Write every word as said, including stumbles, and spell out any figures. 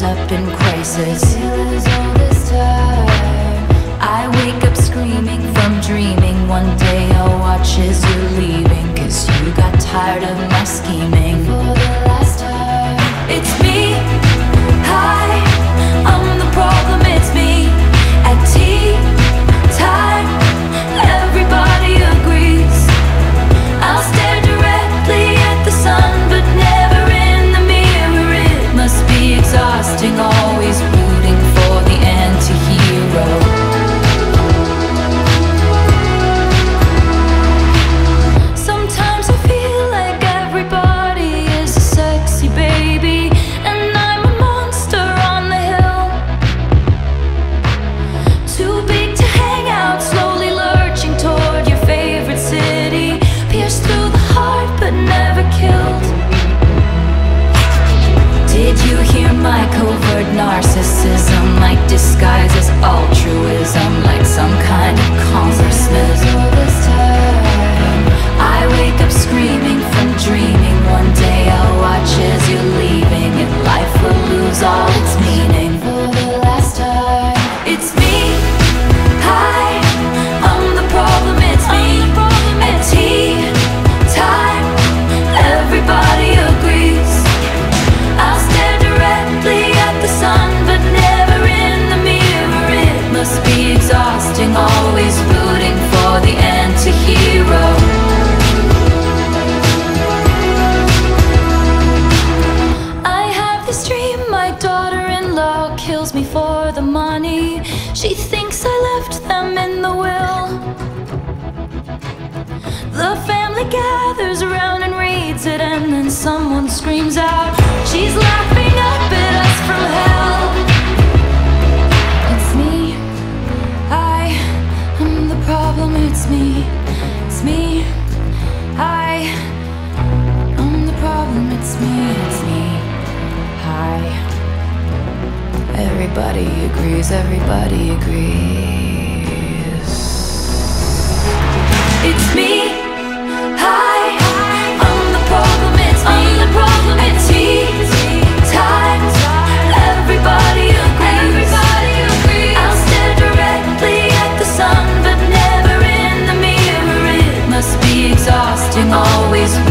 up in crisis. All this time I wake up screaming from dreaming. One day I'll watch as you're leaving, 'cause you got tired of my scheming. For the last time, it's me. Hi, I'm the problem, it's me. At tea time, everybody agrees. I'll stare directly at the sun, but never in the mirror. It must be exhausting, always rooting for the anti-hero. Sometimes I feel like everybody is a sexy baby, and I'm a monster on the hill. Too big to hang out, slowly lurching toward your favorite city. Pierced through the heart, but never killed. Did you hear my covert narcissism? Like disguise as altruism, like some kind of congressman. All this time I wake up screaming from dreaming. One day I'll watch as you're leaving, and life will lose all its meaning. For the last time, it's me. Hi, I'm the problem, it's me. At tea time, everybody agrees. I'll stare directly at the sun, but never in the mirror. It must be exhausting, always rooting for the anti-hero. I have this dream, my daughter-in-law kills me for the money. She thinks I left them in the will. The family gathers around and reads it, and then someone screams out, she's laughing up at us from hell. It's me. I am the problem, it's me. It's me. I am the problem, it's me. It's me. Hi. Everybody agrees, everybody agrees. It's me. Hi, I'm the problem, it's me. I'm the problem, it's me. Time, everybody agrees. Everybody agrees. I'll stare directly at the sun, but never in the mirror. It must be exhausting, always